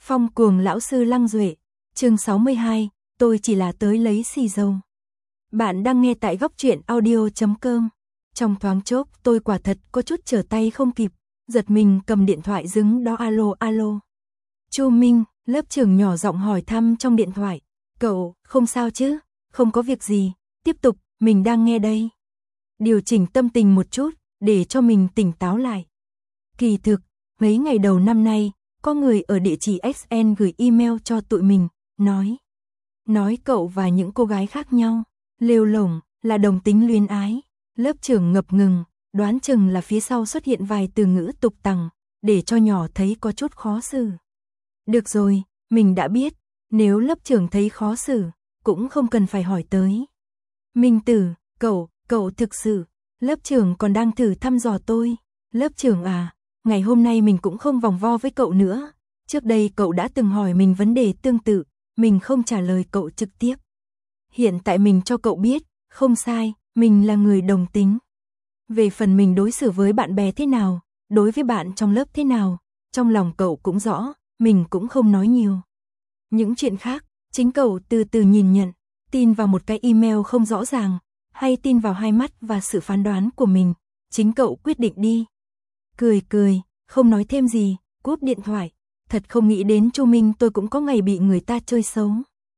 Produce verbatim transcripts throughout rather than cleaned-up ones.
Phong cuồng lão sư Lăng Duệ, chương sáu mươi hai, tôi chỉ là tới lấy xì dầu. Bạn đang nghe tại góc truyện audio chấm com. Trong thoáng chốc tôi quả thật có chút trở tay không kịp, giật mình cầm điện thoại dứng đó alo alo. Chu Minh, lớp trưởng nhỏ giọng hỏi thăm trong điện thoại. Cậu, không sao chứ? Không có việc gì, tiếp tục, mình đang nghe đây. Điều chỉnh tâm tình một chút, để cho mình tỉnh táo lại. Kỳ thực, mấy ngày đầu năm nay, có người ở địa chỉ ích en gửi email cho tụi mình, nói. Nói cậu và những cô gái khác nhau, lêu lổng, là đồng tính luyến ái. Lớp trưởng ngập ngừng, đoán chừng là phía sau xuất hiện vài từ ngữ tục tằng, để cho nhỏ thấy có chút khó xử. Được rồi, mình đã biết, nếu lớp trưởng thấy khó xử, cũng không cần phải hỏi tới. Minh Tử, cậu, cậu thực sự, lớp trưởng còn đang thử thăm dò tôi. Lớp trưởng à, ngày hôm nay mình cũng không vòng vo với cậu nữa. Trước đây cậu đã từng hỏi mình vấn đề tương tự, mình không trả lời cậu trực tiếp. Hiện tại mình cho cậu biết, không sai, mình là người đồng tính. Về phần mình đối xử với bạn bè thế nào, đối với bạn trong lớp thế nào, trong lòng cậu cũng rõ, mình cũng không nói nhiều. Những chuyện khác, chính cậu từ từ nhìn nhận, tin vào một cái email không rõ ràng, hay tin vào hai mắt và sự phán đoán của mình, chính cậu quyết định đi. Cười cười, không nói thêm gì, cúp điện thoại, thật không nghĩ đến Chu Minh tôi cũng có ngày bị người ta chơi xấu.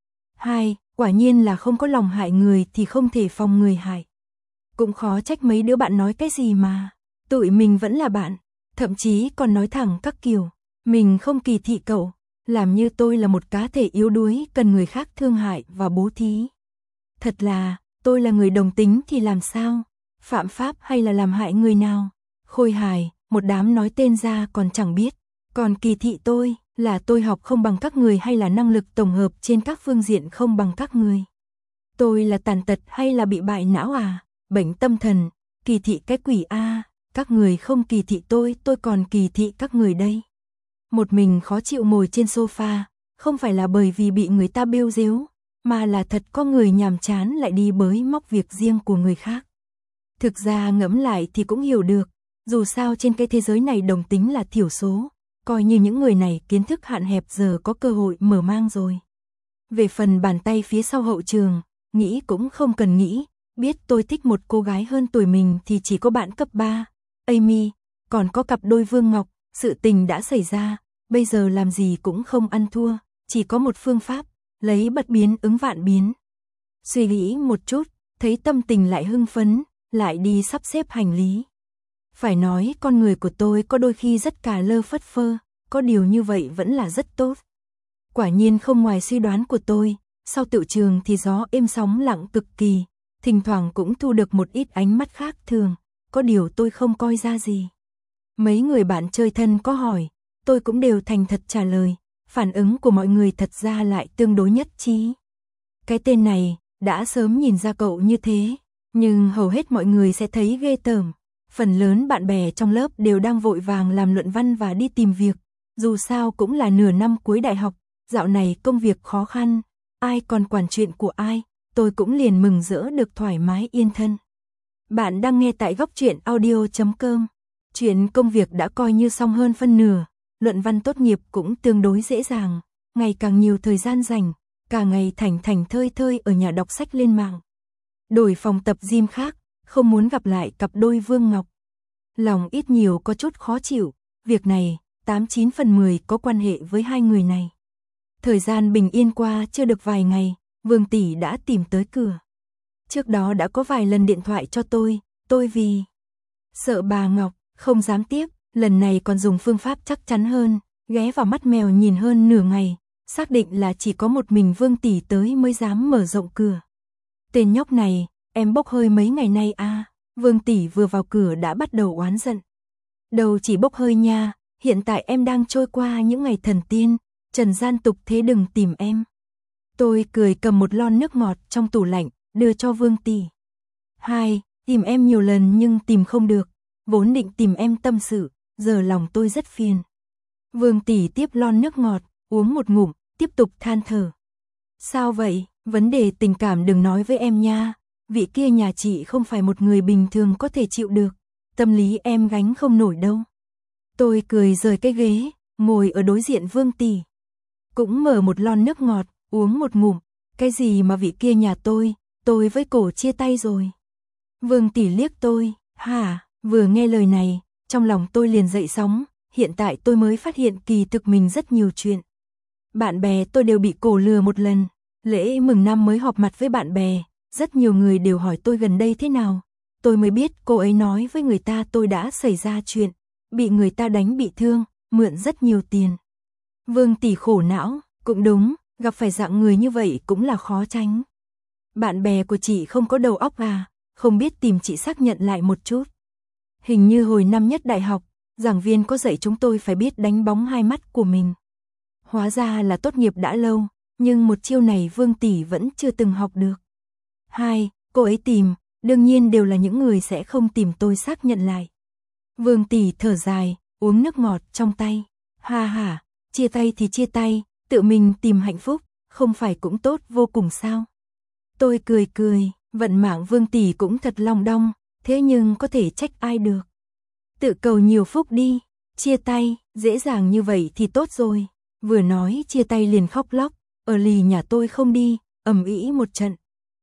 Hai, quả nhiên là không có lòng hại người thì không thể phòng người hại. Cũng khó trách mấy đứa bạn nói cái gì mà, tụi mình vẫn là bạn, thậm chí còn nói thẳng các kiểu, mình không kỳ thị cậu, làm như tôi là một cá thể yếu đuối cần người khác thương hại và bố thí. Thật là, tôi là người đồng tính thì làm sao, phạm pháp hay là làm hại người nào, khôi hài, một đám nói tên ra còn chẳng biết, còn kỳ thị tôi, là tôi học không bằng các người hay là năng lực tổng hợp trên các phương diện không bằng các người. Tôi là tàn tật hay là bị bại não à, bệnh tâm thần, kỳ thị cái quỷ a, các người không kỳ thị tôi, tôi còn kỳ thị các người đây. Một mình khó chịu ngồi trên sofa, không phải là bởi vì bị người ta bêu rếu, mà là thật có người nhàm chán lại đi bới móc việc riêng của người khác. Thực ra ngẫm lại thì cũng hiểu được, dù sao trên cái thế giới này đồng tính là thiểu số, coi như những người này kiến thức hạn hẹp giờ có cơ hội mở mang rồi. Về phần bàn tay phía sau hậu trường, nghĩ cũng không cần nghĩ, biết tôi thích một cô gái hơn tuổi mình thì chỉ có bạn cấp ba, Amy, còn có cặp đôi Vương Ngọc, sự tình đã xảy ra, bây giờ làm gì cũng không ăn thua, chỉ có một phương pháp, lấy bất biến ứng vạn biến. Suy nghĩ một chút, thấy tâm tình lại hưng phấn, lại đi sắp xếp hành lý. Phải nói con người của tôi có đôi khi rất cà lơ phất phơ, có điều như vậy vẫn là rất tốt. Quả nhiên không ngoài suy đoán của tôi, sau tựu trường thì gió êm sóng lặng cực kỳ, thỉnh thoảng cũng thu được một ít ánh mắt khác thường, có điều tôi không coi ra gì. Mấy người bạn chơi thân có hỏi, tôi cũng đều thành thật trả lời, phản ứng của mọi người thật ra lại tương đối nhất trí. Cái tên này, đã sớm nhìn ra cậu như thế, nhưng hầu hết mọi người sẽ thấy ghê tởm. Phần lớn bạn bè trong lớp đều đang vội vàng làm luận văn và đi tìm việc, dù sao cũng là nửa năm cuối đại học, dạo này công việc khó khăn, ai còn quản chuyện của ai, tôi cũng liền mừng rỡ được thoải mái yên thân. Bạn đang nghe tại góc truyện audio chấm com. Chuyện công việc đã coi như xong hơn phân nửa, luận văn tốt nghiệp cũng tương đối dễ dàng, ngày càng nhiều thời gian rảnh, cả ngày thảnh thảnh thơi thơi ở nhà đọc sách lên mạng. Đổi phòng tập gym khác, không muốn gặp lại cặp đôi Vương Ngọc. Lòng ít nhiều có chút khó chịu, việc này, tám chín phần mười có quan hệ với hai người này. Thời gian bình yên qua chưa được vài ngày, Vương tỷ đã tìm tới cửa. Trước đó đã có vài lần điện thoại cho tôi, tôi vì sợ bà Ngọc, không dám tiếp, lần này còn dùng phương pháp chắc chắn hơn, ghé vào mắt mèo nhìn hơn nửa ngày, xác định là chỉ có một mình Vương tỷ tới mới dám mở rộng cửa. Tên nhóc này, em bốc hơi mấy ngày nay à, Vương tỷ vừa vào cửa đã bắt đầu oán giận. Đầu chỉ bốc hơi nha, hiện tại em đang trôi qua những ngày thần tiên, trần gian tục thế đừng tìm em. Tôi cười cầm một lon nước ngọt trong tủ lạnh, đưa cho Vương tỷ. Hai, tìm em nhiều lần nhưng tìm không được, vốn định tìm em tâm sự, giờ lòng tôi rất phiền. Vương tỷ tiếp lon nước ngọt, uống một ngụm, tiếp tục than thở. Sao vậy, vấn đề tình cảm đừng nói với em nha, vị kia nhà chị không phải một người bình thường có thể chịu được, tâm lý em gánh không nổi đâu. Tôi cười rời cái ghế, ngồi ở đối diện Vương tỷ. cũng mở một lon nước ngọt, uống một ngụm. Cái gì mà vị kia nhà tôi, tôi với cổ chia tay rồi. Vương tỷ liếc tôi, hả, vừa nghe lời này, trong lòng tôi liền dậy sóng, hiện tại tôi mới phát hiện kỳ thực mình rất nhiều chuyện. Bạn bè tôi đều bị cổ lừa một lần, lễ mừng năm mới họp mặt với bạn bè, rất nhiều người đều hỏi tôi gần đây thế nào. Tôi mới biết cô ấy nói với người ta tôi đã xảy ra chuyện, bị người ta đánh bị thương, mượn rất nhiều tiền. Vương tỷ khổ não, cũng đúng, gặp phải dạng người như vậy cũng là khó tránh. Bạn bè của chị không có đầu óc à, không biết tìm chị xác nhận lại một chút. Hình như hồi năm nhất đại học, giảng viên có dạy chúng tôi phải biết đánh bóng hai mắt của mình. Hóa ra là tốt nghiệp đã lâu, nhưng một chiêu này Vương tỷ vẫn chưa từng học được. Hai, cô ấy tìm, đương nhiên đều là những người sẽ không tìm tôi xác nhận lại. Vương tỷ thở dài, uống nước ngọt trong tay. Ha ha, chia tay thì chia tay, tự mình tìm hạnh phúc, không phải cũng tốt vô cùng sao? Tôi cười cười, vận mạng Vương tỷ cũng thật long đong, thế nhưng có thể trách ai được. Tự cầu nhiều phúc đi, chia tay, dễ dàng như vậy thì tốt rồi. Vừa nói chia tay liền khóc lóc, ở lì nhà tôi không đi, ầm ĩ một trận.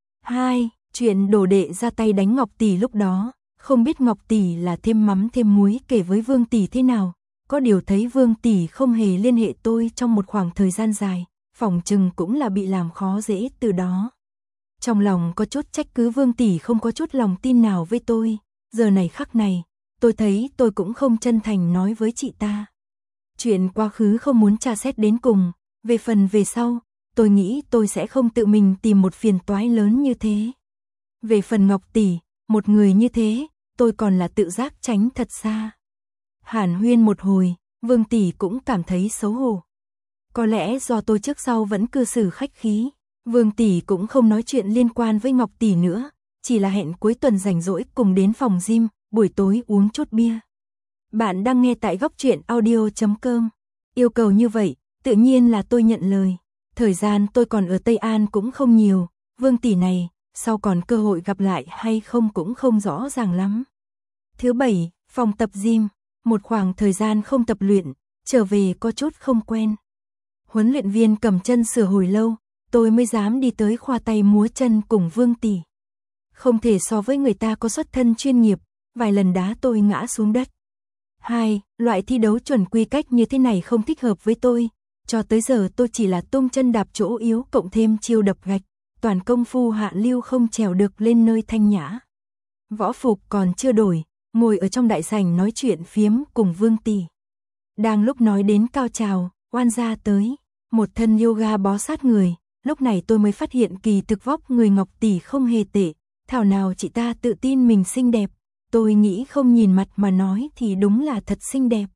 Hai, chuyện đồ đệ ra tay đánh Ngọc tỷ lúc đó, không biết Ngọc tỷ là thêm mắm thêm muối kể với Vương tỷ thế nào, có điều thấy Vương tỷ không hề liên hệ tôi trong một khoảng thời gian dài, phỏng chừng cũng là bị làm khó dễ từ đó. Trong lòng có chút trách cứ Vương tỷ không có chút lòng tin nào với tôi, giờ này khắc này, tôi thấy tôi cũng không chân thành nói với chị ta. Chuyện quá khứ không muốn tra xét đến cùng, về phần về sau, tôi nghĩ tôi sẽ không tự mình tìm một phiền toái lớn như thế. Về phần Ngọc tỷ, một người như thế, tôi còn là tự giác tránh thật xa. Hàn huyên một hồi, Vương tỷ cũng cảm thấy xấu hổ. Có lẽ do tôi trước sau vẫn cư xử khách khí, Vương tỷ cũng không nói chuyện liên quan với Ngọc tỷ nữa, chỉ là hẹn cuối tuần rảnh rỗi cùng đến phòng gym, buổi tối uống chút bia. Bạn đang nghe tại góc truyện audio chấm com. Yêu cầu như vậy, tự nhiên là tôi nhận lời. Thời gian tôi còn ở Tây An cũng không nhiều, Vương tỷ này, sau còn cơ hội gặp lại hay không cũng không rõ ràng lắm. Thứ bảy, phòng tập gym, một khoảng thời gian không tập luyện, trở về có chút không quen. Huấn luyện viên cầm chân sửa hồi lâu, tôi mới dám đi tới khoa tay múa chân cùng Vương tỷ. Không thể so với người ta có xuất thân chuyên nghiệp, vài lần đá tôi ngã xuống đất. Hai, loại thi đấu chuẩn quy cách như thế này không thích hợp với tôi, cho tới giờ tôi chỉ là tung chân đạp chỗ yếu cộng thêm chiêu đập gạch, toàn công phu hạ lưu không trèo được lên nơi thanh nhã. Võ phục còn chưa đổi, ngồi ở trong đại sảnh nói chuyện phiếm cùng Vương tỷ. Đang lúc nói đến cao trào, oan gia tới, một thân yoga bó sát người, lúc này tôi mới phát hiện kỳ thực vóc người Ngọc tỷ không hề tệ, thảo nào chị ta tự tin mình xinh đẹp, tôi nghĩ không nhìn mặt mà nói thì đúng là thật xinh đẹp.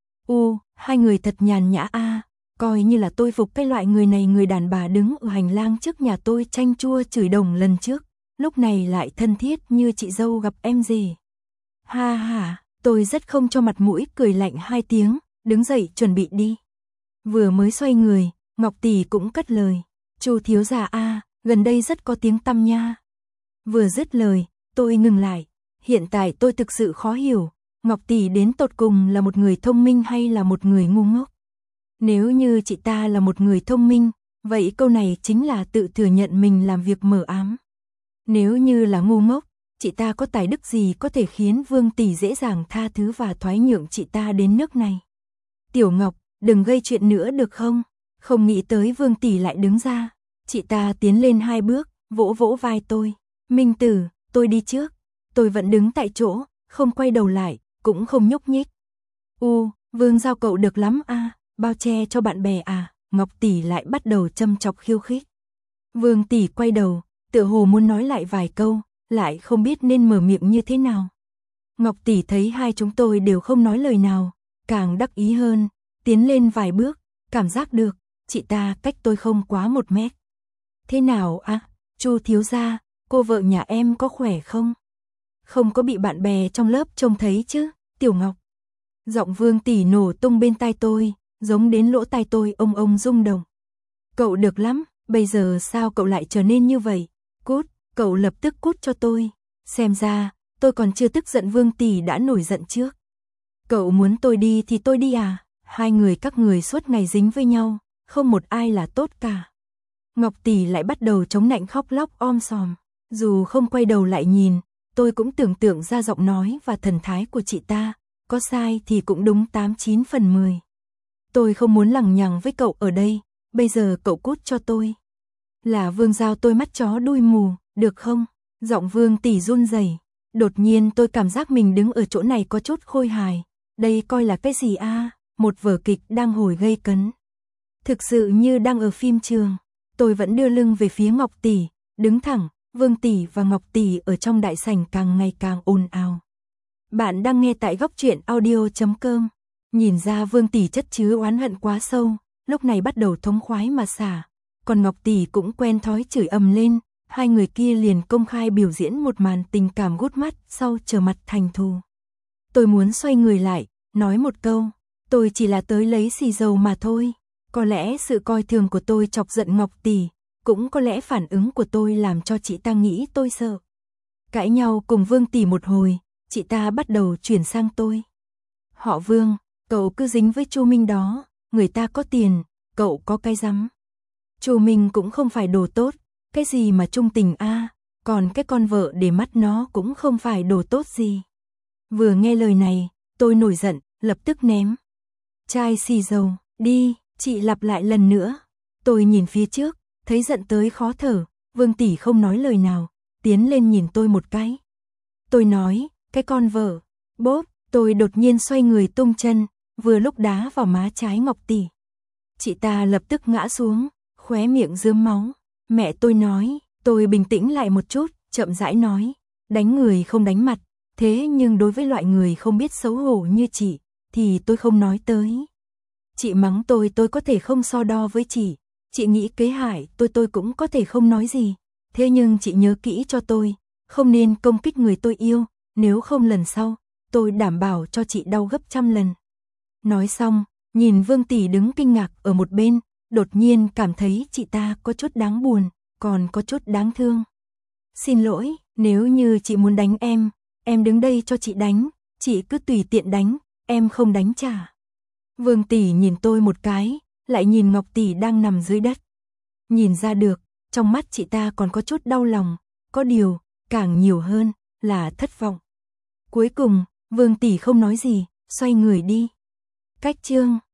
U, hai người thật nhàn nhã a, coi như là tôi phục cái loại người này. Người đàn bà đứng ở hành lang trước nhà tôi chanh chua chửi đồng lần trước, lúc này lại thân thiết như chị dâu gặp em rể. Ha ha, tôi rất không cho mặt mũi cười lạnh hai tiếng, đứng dậy chuẩn bị đi. Vừa mới xoay người, Ngọc tỷ cũng cất lời, Chu thiếu gia a, gần đây rất có tiếng tăm nha. Vừa dứt lời, tôi ngừng lại, hiện tại tôi thực sự khó hiểu, Ngọc tỷ đến tột cùng là một người thông minh hay là một người ngu ngốc. Nếu như chị ta là một người thông minh, vậy câu này chính là tự thừa nhận mình làm việc mờ ám. Nếu như là ngu ngốc, chị ta có tài đức gì có thể khiến Vương tỷ dễ dàng tha thứ và thoái nhượng chị ta đến nước này. Tiểu Ngọc, đừng gây chuyện nữa được không? Không nghĩ tới Vương tỷ lại đứng ra, chị ta tiến lên hai bước, vỗ vỗ vai tôi. Minh Tử, tôi đi trước. Tôi vẫn đứng tại chỗ, không quay đầu lại, cũng không nhúc nhích. U, Vương giao cậu được lắm a, à, bao che cho bạn bè à? Ngọc tỷ lại bắt đầu châm chọc khiêu khích. Vương tỷ quay đầu, tựa hồ muốn nói lại vài câu, lại không biết nên mở miệng như thế nào. Ngọc tỷ thấy hai chúng tôi đều không nói lời nào, càng đắc ý hơn, tiến lên vài bước, cảm giác được, chị ta cách tôi không quá một mét. Thế nào à, Chu thiếu gia, cô vợ nhà em có khỏe không? Không có bị bạn bè trong lớp trông thấy chứ, Tiểu Ngọc. Giọng Vương tỷ nổ tung bên tai tôi, giống đến lỗ tai tôi ông ông rung động. Cậu được lắm, bây giờ sao cậu lại trở nên như vậy? Cút, cậu lập tức cút cho tôi. Xem ra, tôi còn chưa tức giận Vương tỷ đã nổi giận trước. Cậu muốn tôi đi thì tôi đi à? Hai người các người suốt ngày dính với nhau, không một ai là tốt cả. Ngọc tỷ lại bắt đầu chống nạnh khóc lóc om sòm. Dù không quay đầu lại nhìn, tôi cũng tưởng tượng ra giọng nói và thần thái của chị ta, có sai thì cũng đúng tám chín phần mười. Tôi không muốn lằng nhằng với cậu ở đây, bây giờ cậu cút cho tôi. Là Vương giao tôi mắt chó đuôi mù, được không? Giọng Vương tỷ run rẩy. Đột nhiên tôi cảm giác mình đứng ở chỗ này có chút khôi hài. Đây coi là cái gì a? Một vở kịch đang hồi gây cấn. Thực sự như đang ở phim trường. Tôi vẫn đưa lưng về phía Ngọc tỷ, đứng thẳng. Vương tỷ và Ngọc tỷ ở trong đại sảnh càng ngày càng ồn ào. Bạn đang nghe tại góc truyện audio chấm com. Nhìn ra Vương tỷ chất chứa oán hận quá sâu, lúc này bắt đầu thống khoái mà xả. Còn Ngọc tỷ cũng quen thói chửi ầm lên, hai người kia liền công khai biểu diễn một màn tình cảm gút mắt sau trở mặt thành thù. Tôi muốn xoay người lại, nói một câu, tôi chỉ là tới lấy xì dầu mà thôi. Có lẽ sự coi thường của tôi chọc giận Ngọc tỷ, cũng có lẽ phản ứng của tôi làm cho chị ta nghĩ tôi sợ. Cãi nhau cùng Vương tỷ một hồi, chị ta bắt đầu chuyển sang tôi. Họ Vương, cậu cứ dính với Chu Minh đó, người ta có tiền, cậu có cái rắm. Chu Minh cũng không phải đồ tốt, cái gì mà trung tình a, còn cái con vợ để mắt nó cũng không phải đồ tốt gì. Vừa nghe lời này, tôi nổi giận, lập tức ném chai xì dầu, đi, chị lặp lại lần nữa. Tôi nhìn phía trước, thấy giận tới khó thở, Vương tỷ không nói lời nào, tiến lên nhìn tôi một cái. Tôi nói, cái con vợ, bốp, tôi đột nhiên xoay người tung chân, vừa lúc đá vào má trái Ngọc tỷ. Chị ta lập tức ngã xuống, khóe miệng rớm máu. Mẹ tôi nói, tôi bình tĩnh lại một chút, chậm rãi nói, đánh người không đánh mặt, thế nhưng đối với loại người không biết xấu hổ như chị, thì tôi không nói tới. Chị mắng tôi tôi có thể không so đo với chị, chị nghĩ kế hại tôi tôi cũng có thể không nói gì, thế nhưng chị nhớ kỹ cho tôi, không nên công kích người tôi yêu, nếu không lần sau, tôi đảm bảo cho chị đau gấp trăm lần. Nói xong, nhìn Vương tỷ đứng kinh ngạc ở một bên, đột nhiên cảm thấy chị ta có chút đáng buồn, còn có chút đáng thương. Xin lỗi, nếu như chị muốn đánh em, em đứng đây cho chị đánh, chị cứ tùy tiện đánh, em không đánh trả. Vương tỷ nhìn tôi một cái, lại nhìn Ngọc tỷ đang nằm dưới đất. Nhìn ra được, trong mắt chị ta còn có chút đau lòng, có điều, càng nhiều hơn là thất vọng. Cuối cùng, Vương tỷ không nói gì, xoay người đi. Cách chương